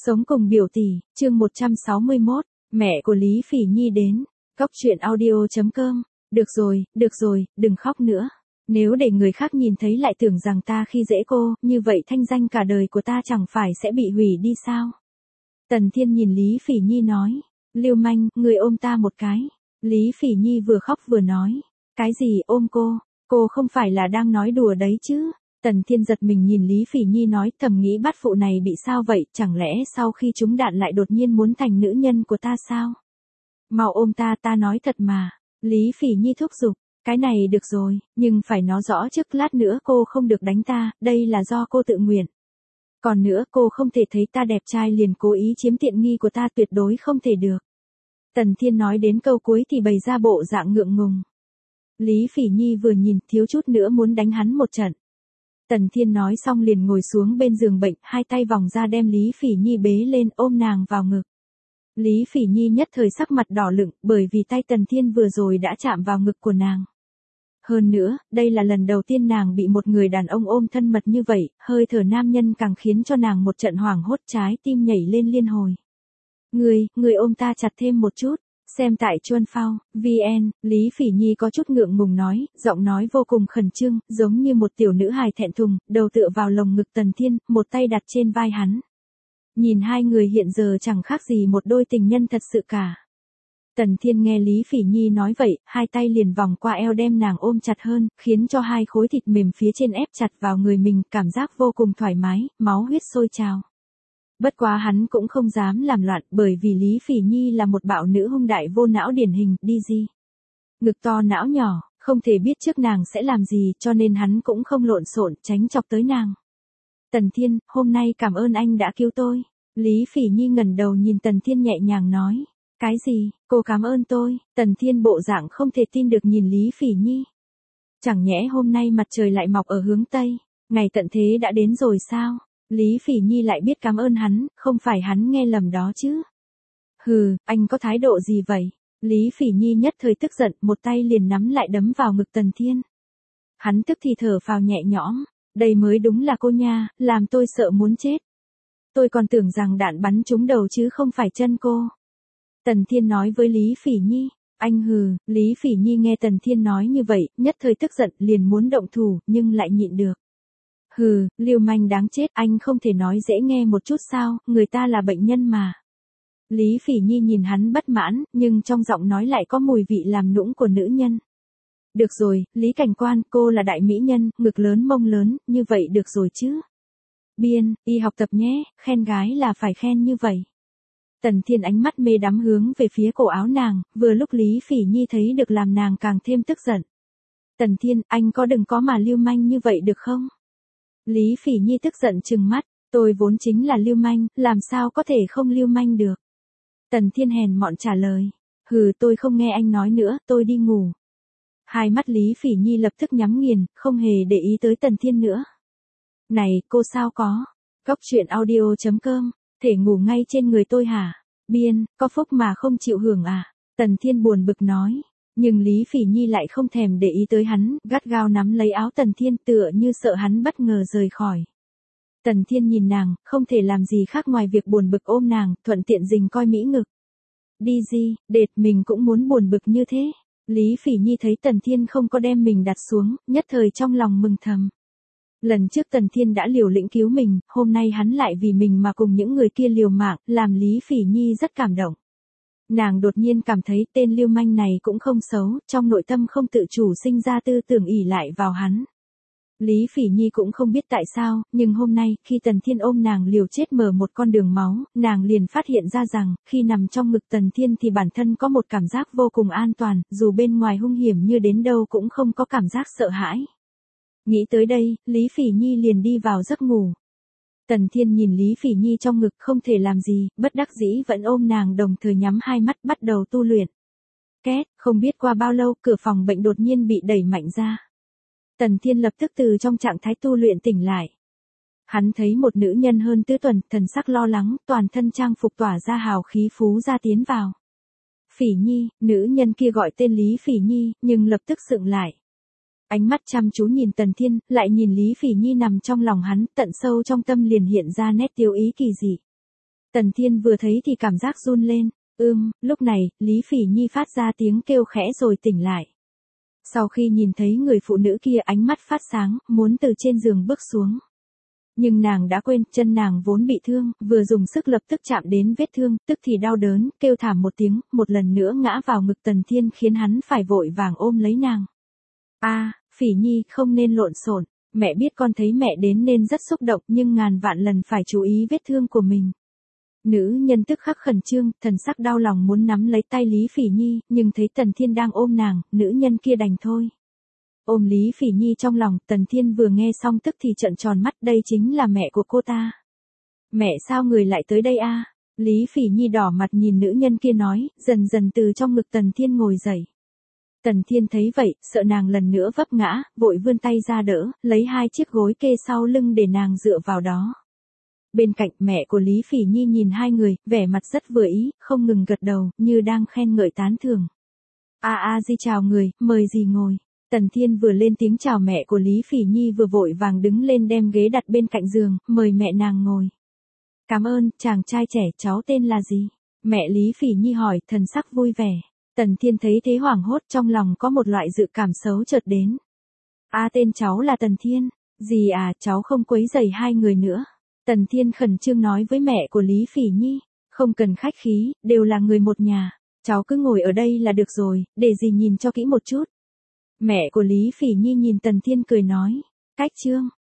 Sống cùng biểu tỷ, chương 161, mẹ của Lý Phỉ Nhi đến. Cốc truyện audio.com. Được rồi, đừng khóc nữa. Nếu để người khác nhìn thấy lại tưởng rằng ta khi dễ cô, như vậy thanh danh cả đời của ta chẳng phải sẽ bị hủy đi sao? Tần Thiên nhìn Lý Phỉ Nhi nói. Lưu manh, người ôm ta một cái. Lý Phỉ Nhi vừa khóc vừa nói. Cái gì ôm cô không phải là đang nói đùa đấy chứ? Tần Thiên giật mình nhìn Lý Phỉ Nhi nói, thầm nghĩ bát phụ này bị sao vậy, chẳng lẽ sau khi trúng đạn lại đột nhiên muốn thành nữ nhân của ta sao? Mau ôm ta nói thật mà. Lý Phỉ Nhi thúc giục, cái này được rồi, nhưng phải nói rõ trước, lát nữa cô không được đánh ta, đây là do cô tự nguyện. Còn nữa, cô không thể thấy ta đẹp trai liền cố ý chiếm tiện nghi của ta, tuyệt đối không thể được. Tần Thiên nói đến câu cuối thì bày ra bộ dạng ngượng ngùng. Lý Phỉ Nhi vừa nhìn, thiếu chút nữa muốn đánh hắn một trận. Tần Thiên nói xong liền ngồi xuống bên giường bệnh, hai tay vòng ra đem Lý Phỉ Nhi bế lên, ôm nàng vào ngực. Lý Phỉ Nhi nhất thời sắc mặt đỏ lựng, bởi vì tay Tần Thiên vừa rồi đã chạm vào ngực của nàng. Hơn nữa, đây là lần đầu tiên nàng bị một người đàn ông ôm thân mật như vậy, hơi thở nam nhân càng khiến cho nàng một trận hoảng hốt, trái tim nhảy lên liên hồi. Người ôm ta chặt thêm một chút. Xem tại Chuân Phao, VN, Lý Phỉ Nhi có chút ngượng ngùng nói, giọng nói vô cùng khẩn trương, giống như một tiểu nữ hài thẹn thùng, đầu tựa vào lồng ngực Tần Thiên, một tay đặt trên vai hắn. Nhìn hai người hiện giờ chẳng khác gì một đôi tình nhân thật sự cả. Tần Thiên nghe Lý Phỉ Nhi nói vậy, hai tay liền vòng qua eo đem nàng ôm chặt hơn, khiến cho hai khối thịt mềm phía trên ép chặt vào người mình, cảm giác vô cùng thoải mái, máu huyết sôi trào. Bất quá hắn cũng không dám làm loạn, bởi vì Lý Phỉ Nhi là một bạo nữ hung đại vô não điển hình, đi gì. Ngực to não nhỏ, không thể biết trước nàng sẽ làm gì, cho nên hắn cũng không lộn xộn, tránh chọc tới nàng. Tần Thiên, hôm nay cảm ơn anh đã cứu tôi. Lý Phỉ Nhi ngẩng đầu nhìn Tần Thiên nhẹ nhàng nói. Cái gì, cô cảm ơn tôi? Tần Thiên bộ dạng không thể tin được nhìn Lý Phỉ Nhi. Chẳng nhẽ hôm nay mặt trời lại mọc ở hướng Tây, ngày tận thế đã đến rồi sao? Lý Phỉ Nhi lại biết cảm ơn hắn, không phải hắn nghe lầm đó chứ. Hừ, anh có thái độ gì vậy? Lý Phỉ Nhi nhất thời tức giận, một tay liền nắm lại đấm vào ngực Tần Thiên. Hắn tức thì thở phào nhẹ nhõm, đây mới đúng là cô nha, làm tôi sợ muốn chết. Tôi còn tưởng rằng đạn bắn trúng đầu chứ không phải chân cô. Tần Thiên nói với Lý Phỉ Nhi, anh hừ, Lý Phỉ Nhi nghe Tần Thiên nói như vậy, nhất thời tức giận liền muốn động thủ, nhưng lại nhịn được. Hừ, lưu manh đáng chết, anh không thể nói dễ nghe một chút sao, người ta là bệnh nhân mà. Lý Phỉ Nhi nhìn hắn bất mãn, nhưng trong giọng nói lại có mùi vị làm nũng của nữ nhân. Được rồi, Lý Cảnh Quan, cô là đại mỹ nhân, ngực lớn mông lớn, như vậy được rồi chứ. Biên, y học tập nhé, khen gái là phải khen như vậy. Tần Thiên ánh mắt mê đắm hướng về phía cổ áo nàng, vừa lúc Lý Phỉ Nhi thấy được làm nàng càng thêm tức giận. Tần Thiên, anh có đừng có mà lưu manh như vậy được không? Lý Phỉ Nhi tức giận trừng mắt, tôi vốn chính là lưu manh, làm sao có thể không lưu manh được. Tần Thiên hèn mọn trả lời, hừ, tôi không nghe anh nói nữa, tôi đi ngủ. Hai mắt Lý Phỉ Nhi lập tức nhắm nghiền, không hề để ý tới Tần Thiên nữa. Này, cô sao có? Cốc truyện audio.com, thể ngủ ngay trên người tôi hả? Biên, có phúc mà không chịu hưởng à? Tần Thiên buồn bực nói. Nhưng Lý Phỉ Nhi lại không thèm để ý tới hắn, gắt gao nắm lấy áo Tần Thiên tựa như sợ hắn bất ngờ rời khỏi. Tần Thiên nhìn nàng, không thể làm gì khác ngoài việc buồn bực ôm nàng, thuận tiện rình coi mỹ ngực. Đi gì, đệt mình cũng muốn buồn bực như thế. Lý Phỉ Nhi thấy Tần Thiên không có đem mình đặt xuống, nhất thời trong lòng mừng thầm. Lần trước Tần Thiên đã liều lĩnh cứu mình, hôm nay hắn lại vì mình mà cùng những người kia liều mạng, làm Lý Phỉ Nhi rất cảm động. Nàng đột nhiên cảm thấy tên lưu manh này cũng không xấu, trong nội tâm không tự chủ sinh ra tư tưởng ỷ lại vào hắn. Lý Phỉ Nhi cũng không biết tại sao, nhưng hôm nay, khi Tần Thiên ôm nàng liều chết mở một con đường máu, nàng liền phát hiện ra rằng, khi nằm trong ngực Tần Thiên thì bản thân có một cảm giác vô cùng an toàn, dù bên ngoài hung hiểm như đến đâu cũng không có cảm giác sợ hãi. Nghĩ tới đây, Lý Phỉ Nhi liền đi vào giấc ngủ. Tần Thiên nhìn Lý Phỉ Nhi trong ngực không thể làm gì, bất đắc dĩ vẫn ôm nàng đồng thời nhắm hai mắt bắt đầu tu luyện. Két, không biết qua bao lâu cửa phòng bệnh đột nhiên bị đẩy mạnh ra. Tần Thiên lập tức từ trong trạng thái tu luyện tỉnh lại. Hắn thấy một nữ nhân hơn tứ tuần, thần sắc lo lắng, toàn thân trang phục tỏa ra hào khí phú ra tiến vào. Phỉ Nhi, nữ nhân kia gọi tên Lý Phỉ Nhi, nhưng lập tức sững lại. Ánh mắt chăm chú nhìn Tần Thiên, lại nhìn Lý Phỉ Nhi nằm trong lòng hắn, tận sâu trong tâm liền hiện ra nét tiêu ý kỳ dị. Tần Thiên vừa thấy thì cảm giác run lên. Lúc này, Lý Phỉ Nhi phát ra tiếng kêu khẽ rồi tỉnh lại. Sau khi nhìn thấy người phụ nữ kia ánh mắt phát sáng, muốn từ trên giường bước xuống. Nhưng nàng đã quên, chân nàng vốn bị thương, vừa dùng sức lập tức chạm đến vết thương, tức thì đau đớn, kêu thảm một tiếng, một lần nữa ngã vào ngực Tần Thiên khiến hắn phải vội vàng ôm lấy nàng. Phỉ Nhi, không nên lộn xộn, mẹ biết con thấy mẹ đến nên rất xúc động nhưng ngàn vạn lần phải chú ý vết thương của mình. Nữ nhân tức khắc khẩn trương, thần sắc đau lòng muốn nắm lấy tay Lý Phỉ Nhi, nhưng thấy Tần Thiên đang ôm nàng, nữ nhân kia đành thôi. Ôm Lý Phỉ Nhi trong lòng, Tần Thiên vừa nghe xong tức thì trợn tròn mắt, đây chính là mẹ của cô ta. Mẹ sao người lại tới đây a? Lý Phỉ Nhi đỏ mặt nhìn nữ nhân kia nói, dần dần từ trong ngực Tần Thiên ngồi dậy. Tần Thiên thấy vậy, sợ nàng lần nữa vấp ngã, vội vươn tay ra đỡ, lấy 2 chiếc gối kê sau lưng để nàng dựa vào đó. Bên cạnh mẹ của Lý Phỉ Nhi nhìn hai người, vẻ mặt rất vừa ý, không ngừng gật đầu, như đang khen ngợi tán thưởng. Di chào người, mời gì ngồi. Tần Thiên vừa lên tiếng chào mẹ của Lý Phỉ Nhi vừa vội vàng đứng lên đem ghế đặt bên cạnh giường, mời mẹ nàng ngồi. Cảm ơn, chàng trai trẻ, cháu tên là gì? Mẹ Lý Phỉ Nhi hỏi, thần sắc vui vẻ. Tần Thiên thấy thế hoảng hốt, trong lòng có một loại dự cảm xấu chợt đến. Tên cháu là Tần Thiên. Dì cháu không quấy rầy hai người nữa. Tần Thiên khẩn trương nói với mẹ của Lý Phỉ Nhi, không cần khách khí, đều là người một nhà, cháu cứ ngồi ở đây là được rồi, để dì nhìn cho kỹ một chút. Mẹ của Lý Phỉ Nhi nhìn Tần Thiên cười nói, cách trương,